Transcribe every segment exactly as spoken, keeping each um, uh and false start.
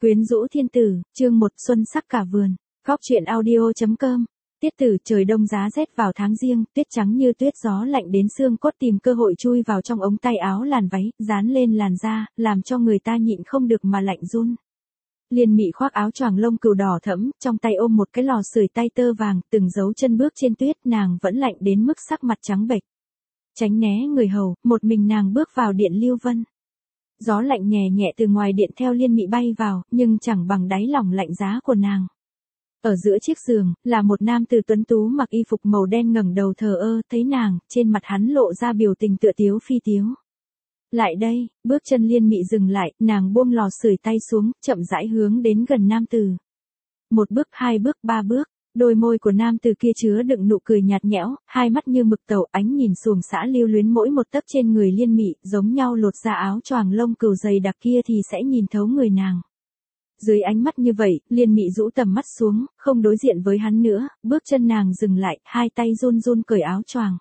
Quyến rũ thiên tử, chương một xuân sắc cả vườn. Góc truyện audio chấm com. Tiết tử, trời đông giá rét vào tháng giêng, tuyết trắng như tuyết, gió lạnh đến xương cốt tìm cơ hội chui vào trong ống tay áo làn váy, dán lên làn da, làm cho người ta nhịn không được mà lạnh run. Liên Mị khoác áo choàng lông cừu đỏ thẫm, trong tay ôm một cái lò sưởi tay tơ vàng, từng dấu chân bước trên tuyết, nàng vẫn lạnh đến mức sắc mặt trắng bệch. Tránh né người hầu, một mình nàng bước vào điện Lưu Vân. Gió lạnh nhẹ nhẹ từ ngoài điện theo Liên Mị bay vào, nhưng chẳng bằng đáy lòng lạnh giá của nàng. Ở giữa chiếc giường, là một nam tử tuấn tú mặc y phục màu đen ngẩng đầu thờ ơ, thấy nàng, trên mặt hắn lộ ra biểu tình tựa tiếu phi tiếu. Lại đây, bước chân Liên Mị dừng lại, nàng buông lò sưởi tay xuống, chậm rãi hướng đến gần nam tử. Một bước, hai bước, ba bước, đôi môi của nam tử kia chứa đựng nụ cười nhạt nhẽo, hai mắt như mực tẩu, ánh nhìn xuồng xã lưu luyến mỗi một tấc trên người Liên Mị, giống nhau lột ra áo choàng lông cừu dày đặc kia thì sẽ nhìn thấu người nàng. Dưới ánh mắt như vậy, Liên Mị rũ tầm mắt xuống, không đối diện với hắn nữa, bước chân nàng dừng lại, hai tay run run cởi áo choàng.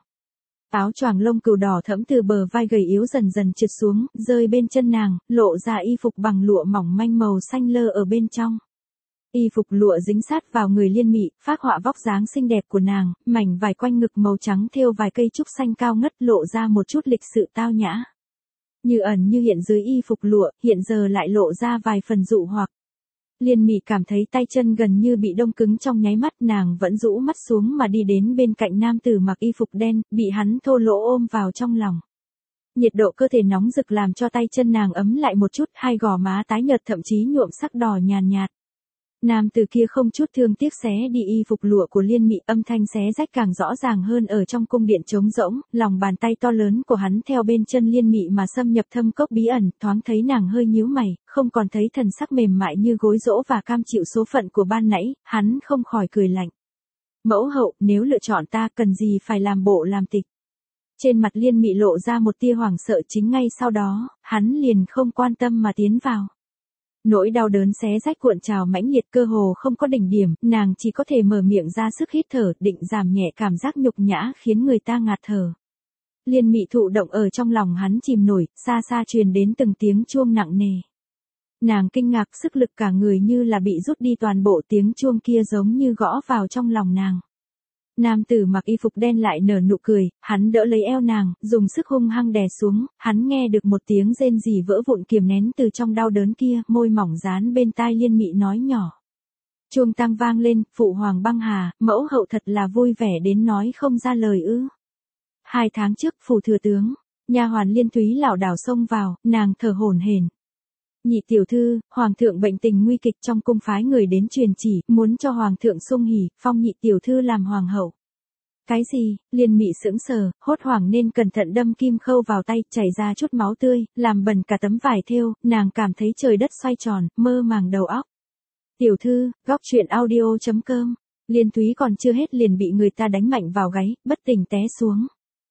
Áo choàng lông cừu đỏ thẫm từ bờ vai gầy yếu dần dần trượt xuống, rơi bên chân nàng, lộ ra y phục bằng lụa mỏng manh màu xanh lơ ở bên trong. Y phục lụa dính sát vào người Liên Mị, phác họa vóc dáng xinh đẹp của nàng, mảnh vải quanh ngực màu trắng thêu vài cây trúc xanh cao ngất lộ ra một chút lịch sự tao nhã. Như ẩn như hiện dưới y phục lụa, hiện giờ lại lộ ra vài phần dụ hoặc. Liên Mị cảm thấy tay chân gần như bị đông cứng trong nháy mắt, nàng vẫn rũ mắt xuống mà đi đến bên cạnh nam tử mặc y phục đen, bị hắn thô lỗ ôm vào trong lòng. Nhiệt độ cơ thể nóng rực làm cho tay chân nàng ấm lại một chút, hai gò má tái nhợt thậm chí nhuộm sắc đỏ nhàn nhạt. Nam tử kia không chút thương tiếc xé đi y phục lụa của Liên Mị, âm thanh xé rách càng rõ ràng hơn ở trong cung điện trống rỗng, lòng bàn tay to lớn của hắn theo bên chân Liên Mị mà xâm nhập thâm cốc bí ẩn, thoáng thấy nàng hơi nhíu mày, không còn thấy thần sắc mềm mại như gối dỗ và cam chịu số phận của ban nãy, hắn không khỏi cười lạnh. Mẫu hậu, nếu lựa chọn ta, cần gì phải làm bộ làm tịch. Trên mặt Liên Mị lộ ra một tia hoảng sợ, chính ngay sau đó, hắn liền không quan tâm mà tiến vào. Nỗi đau đớn xé rách cuộn trào mãnh liệt, cơ hồ không có đỉnh điểm, nàng chỉ có thể mở miệng ra sức hít thở, định giảm nhẹ cảm giác nhục nhã khiến người ta ngạt thở. Liên Mị thụ động ở trong lòng hắn chìm nổi, xa xa truyền đến từng tiếng chuông nặng nề. Nàng kinh ngạc, sức lực cả người như là bị rút đi toàn bộ, tiếng chuông kia giống như gõ vào trong lòng nàng. Nam tử mặc y phục đen lại nở nụ cười, hắn đỡ lấy eo nàng, dùng sức hung hăng đè xuống, hắn nghe được một tiếng rên rỉ vỡ vụn kiềm nén từ trong đau đớn kia, môi mỏng dán bên tai Liên Mị nói nhỏ. Chuông tang vang lên, phụ hoàng băng hà, mẫu hậu thật là vui vẻ đến nói không ra lời ư. Hai tháng trước, phủ thừa tướng, nha hoàn Liên Thúy lảo đảo xông vào, nàng thở hổn hển. Nhị tiểu thư, hoàng thượng bệnh tình nguy kịch, trong cung phái người đến truyền chỉ, muốn cho hoàng thượng sung hỉ, phong nhị tiểu thư làm hoàng hậu. Cái gì? Liên Mị sững sờ, hốt hoảng nên cẩn thận đâm kim khâu vào tay, chảy ra chút máu tươi, làm bẩn cả tấm vải thêu, nàng cảm thấy trời đất xoay tròn, mơ màng đầu óc. Tiểu thư, góc truyện audio chấm com. Liên Thúy còn chưa hết liền bị người ta đánh mạnh vào gáy, bất tỉnh té xuống.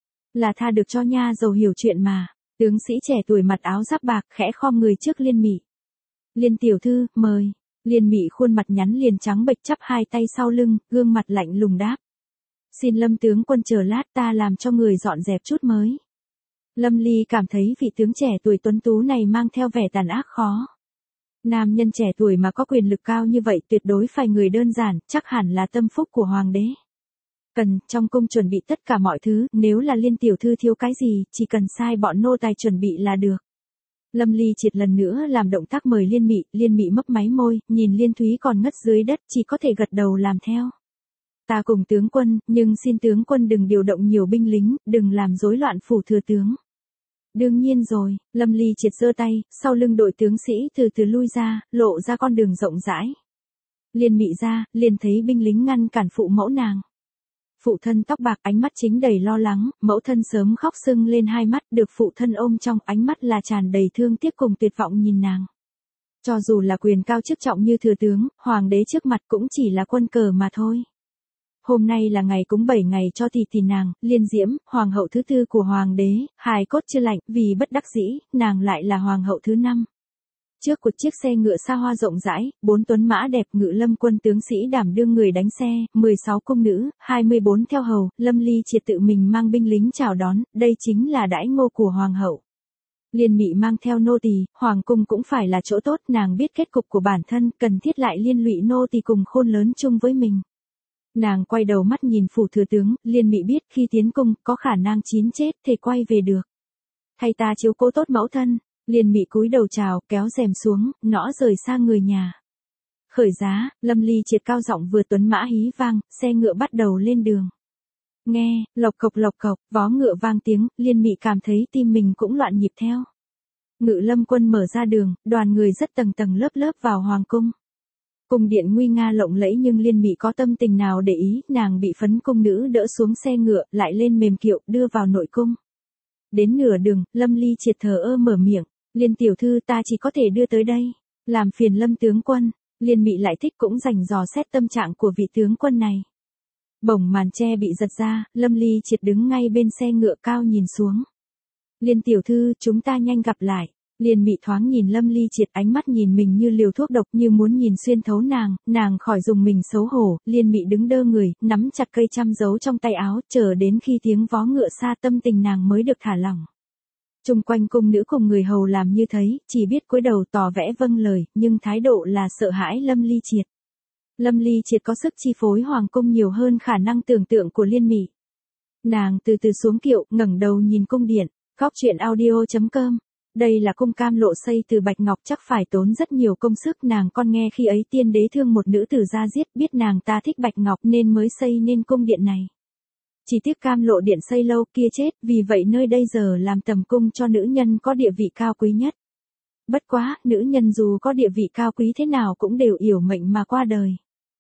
Là tha được cho nha dầu hiểu chuyện mà. Tướng sĩ trẻ tuổi mặt áo giáp bạc khẽ khom người trước Liên Mị. Liên tiểu thư, mời. Liên Mị khuôn mặt nhắn liền trắng bệch, chắp hai tay sau lưng, gương mặt lạnh lùng đáp. Xin Lâm tướng quân chờ lát, ta làm cho người dọn dẹp chút mới. Lâm Ly cảm thấy vị tướng trẻ tuổi tuấn tú này mang theo vẻ tàn ác khó. Nam nhân trẻ tuổi mà có quyền lực cao như vậy tuyệt đối phải người đơn giản, chắc hẳn là tâm phúc của hoàng đế. Cần, trong cung chuẩn bị tất cả mọi thứ, nếu là Liên tiểu thư thiếu cái gì, chỉ cần sai bọn nô tài chuẩn bị là được. Lâm Ly triệt lần nữa làm động tác mời Liên Mị, Liên Mị mấp máy môi, nhìn Liên Thúy còn ngất dưới đất, chỉ có thể gật đầu làm theo. Ta cùng tướng quân, nhưng xin tướng quân đừng điều động nhiều binh lính, đừng làm rối loạn phủ thừa tướng. Đương nhiên rồi, Lâm Ly triệt giơ tay, sau lưng đội tướng sĩ từ từ lui ra, lộ ra con đường rộng rãi. Liên Mị ra, liền thấy binh lính ngăn cản phụ mẫu nàng. Phụ thân tóc bạc, ánh mắt chính đầy lo lắng, mẫu thân sớm khóc sưng lên hai mắt, được phụ thân ôm trong, ánh mắt là tràn đầy thương tiếc cùng tuyệt vọng nhìn nàng. Cho dù là quyền cao chức trọng như thừa tướng, hoàng đế trước mặt cũng chỉ là quân cờ mà thôi. Hôm nay là ngày cúng bảy ngày cho tỷ tỷ nàng, Liên Diễm, hoàng hậu thứ tư của hoàng đế, hài cốt chưa lạnh, vì bất đắc dĩ, nàng lại là hoàng hậu thứ năm. Trước một chiếc xe ngựa xa hoa rộng rãi, bốn tuấn mã đẹp, Ngự Lâm quân tướng sĩ đảm đương người đánh xe, mười sáu cung nữ, hai mươi bốn theo hầu, Lâm Ly triệt tự mình mang binh lính chào đón, đây chính là đãi ngộ của hoàng hậu. Liên Mị mang theo nô tỳ, hoàng cung cũng phải là chỗ tốt, nàng biết kết cục của bản thân, cần thiết lại liên lụy nô tỳ cùng khôn lớn chung với mình. Nàng quay đầu mắt nhìn phủ thừa tướng, Liên Mị biết khi tiến cung có khả năng chín chết thể quay về được. Thay ta chiếu cố tốt mẫu thân. Liên Mị cúi đầu chào, kéo rèm xuống, nõ rời xa người nhà. Khởi giá, Lâm Ly Triệt cao giọng vừa tuấn mã hí vang, xe ngựa bắt đầu lên đường. Nghe, lộc cộc lộc cộc, vó ngựa vang tiếng, Liên Mị cảm thấy tim mình cũng loạn nhịp theo. Ngự Lâm quân mở ra đường, đoàn người rất tầng tầng lớp lớp vào hoàng cung. Cung điện nguy nga lộng lẫy nhưng Liên Mị có tâm tình nào để ý, nàng bị phấn cung nữ đỡ xuống xe ngựa, lại lên mềm kiệu, đưa vào nội cung. Đến nửa đường, Lâm Ly Triệt thờ ơ mở miệng, Liên tiểu thư ta chỉ có thể đưa tới đây, làm phiền Lâm tướng quân. Liên Mị lại thích cũng rành dò xét tâm trạng của vị tướng quân này. Bổng màn che bị giật ra, Lâm Ly Triệt đứng ngay bên xe ngựa cao nhìn xuống. Liên tiểu thư, chúng ta nhanh gặp lại. Liên Mị thoáng nhìn Lâm Ly Triệt, ánh mắt nhìn mình như liều thuốc độc, như muốn nhìn xuyên thấu nàng, nàng khỏi dùng mình xấu hổ. Liên Mị đứng đơ người, nắm chặt cây chăm giấu trong tay áo, chờ đến khi tiếng vó ngựa xa tâm tình nàng mới được thả lỏng. Chung quanh cung nữ cùng người hầu làm như thấy, chỉ biết cúi đầu tỏ vẻ vâng lời, nhưng thái độ là sợ hãi Lâm Ly Triệt. Lâm Ly Triệt có sức chi phối hoàng cung nhiều hơn khả năng tưởng tượng của Liên Mị. Nàng từ từ xuống kiệu, ngẩng đầu nhìn cung điện. Góc truyện audio chấm com. Đây là cung Cam Lộ xây từ bạch ngọc, chắc phải tốn rất nhiều công sức. Nàng con nghe khi ấy tiên đế thương một nữ tử ra giết, biết nàng ta thích bạch ngọc nên mới xây nên cung điện này. Chỉ tiếc Cam Lộ điện xây lâu kia chết, vì vậy nơi đây giờ làm tầm cung cho nữ nhân có địa vị cao quý nhất. Bất quá, nữ nhân dù có địa vị cao quý thế nào cũng đều yểu mệnh mà qua đời.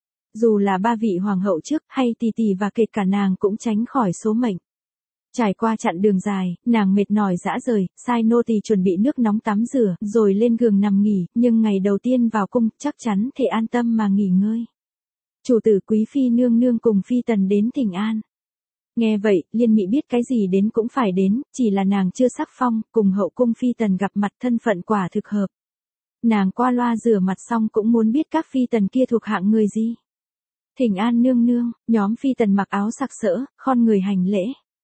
Dù là ba vị hoàng hậu trước hay tỷ tỷ và kể cả nàng cũng tránh khỏi số mệnh. Trải qua chặng đường dài, nàng mệt mỏi rã rời, sai nô tỳ chuẩn bị nước nóng tắm rửa, rồi lên giường nằm nghỉ, nhưng ngày đầu tiên vào cung, chắc chắn thể an tâm mà nghỉ ngơi. Chủ tử quý phi nương nương cùng phi tần đến thỉnh an. Nghe vậy, Liên Mị biết cái gì đến cũng phải đến, chỉ là nàng chưa sắc phong, cùng hậu cung phi tần gặp mặt thân phận quả thực hợp. Nàng qua loa rửa mặt xong cũng muốn biết các phi tần kia thuộc hạng người gì. Thỉnh an nương nương, nhóm phi tần mặc áo sặc sỡ, khom người hành lễ.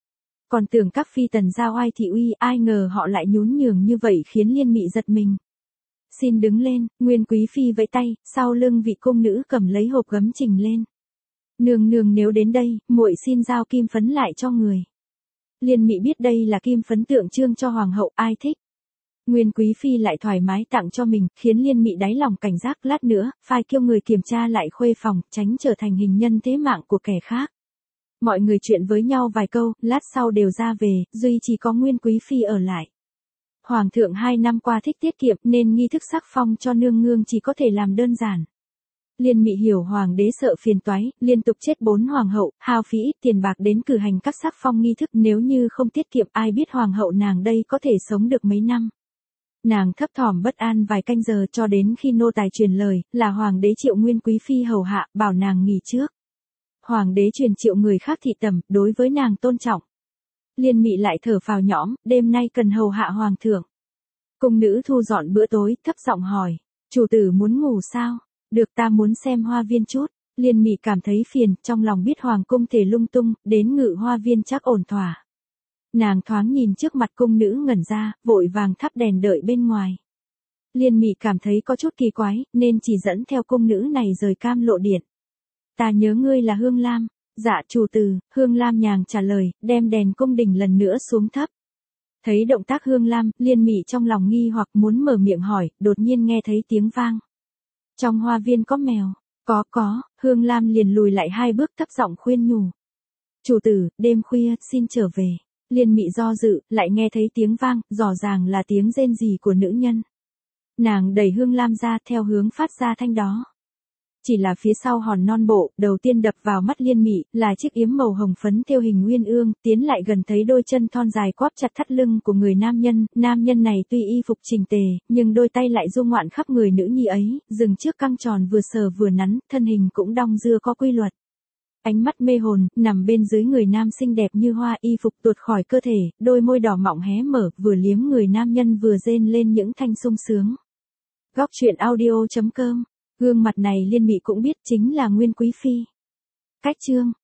Còn tưởng các phi tần giao oai thị uy, ai ngờ họ lại nhún nhường như vậy khiến Liên Mị giật mình. Xin đứng lên, Nguyên quý phi vẫy tay, sau lưng vị cung nữ cầm lấy hộp gấm trình lên. Nương nương nếu đến đây, muội xin giao kim phấn lại cho người. Liên Mị biết đây là kim phấn tượng trưng cho hoàng hậu, ai thích. Nguyên quý phi lại thoải mái tặng cho mình, khiến Liên Mị đáy lòng cảnh giác, lát nữa phải kêu người kiểm tra lại khuê phòng, tránh trở thành hình nhân thế mạng của kẻ khác. Mọi người chuyện với nhau vài câu, lát sau đều ra về, duy chỉ có Nguyên quý phi ở lại. Hoàng thượng hai năm qua thích tiết kiệm nên nghi thức sắc phong cho nương nương chỉ có thể làm đơn giản. Liên Mị hiểu hoàng đế sợ phiền toái, liên tục chết bốn hoàng hậu, hao phí ít tiền bạc đến cử hành các sắc phong nghi thức, nếu như không tiết kiệm ai biết hoàng hậu nàng đây có thể sống được mấy năm. Nàng thấp thỏm bất an vài canh giờ cho đến khi nô tài truyền lời, là hoàng đế triệu Nguyên quý phi hầu hạ, bảo nàng nghỉ trước. Hoàng đế truyền triệu người khác thị tẩm, đối với nàng tôn trọng. Liên Mị lại thở phào nhõm, đêm nay cần hầu hạ hoàng thượng. Cung nữ thu dọn bữa tối, thấp giọng hỏi, chủ tử muốn ngủ sao? Được, ta muốn xem hoa viên chút. Liên Mị cảm thấy phiền, trong lòng biết hoàng cung thể lung tung, đến ngự hoa viên chắc ổn thỏa. Nàng thoáng nhìn trước mặt cung nữ ngẩn ra, vội vàng thắp đèn đợi bên ngoài. Liên Mị cảm thấy có chút kỳ quái, nên chỉ dẫn theo cung nữ này rời Cam Lộ điện. Ta nhớ ngươi là Hương Lam. Dạ chủ tử, Hương Lam nhàng trả lời, đem đèn cung đình lần nữa xuống thấp. Thấy động tác Hương Lam, Liên Mị trong lòng nghi hoặc muốn mở miệng hỏi, đột nhiên nghe thấy tiếng vang. Trong hoa viên có mèo. Có có, Hương Lam liền lùi lại hai bước thấp giọng khuyên nhủ. Chủ tử, đêm khuya, xin trở về. Liên Mị do dự, lại nghe thấy tiếng vang, rõ ràng là tiếng rên rỉ của nữ nhân. Nàng đẩy Hương Lam ra theo hướng phát ra thanh đó. Chỉ là phía sau hòn non bộ, đầu tiên đập vào mắt Liên Mị, là chiếc yếm màu hồng phấn thêu hình nguyên ương, tiến lại gần thấy đôi chân thon dài quắp chặt thắt lưng của người nam nhân, nam nhân này tuy y phục chỉnh tề, nhưng đôi tay lại du ngoạn khắp người nữ nhi ấy, dừng trước căng tròn vừa sờ vừa nắn, thân hình cũng đong dưa có quy luật. Ánh mắt mê hồn, nằm bên dưới người nam xinh đẹp như hoa, y phục tuột khỏi cơ thể, đôi môi đỏ mọng hé mở, vừa liếm người nam nhân vừa rên lên những thanh sung sướng. Góc truyện audio chấm com. Gương mặt này Liên Mị cũng biết chính là Nguyên quý phi. Cách chương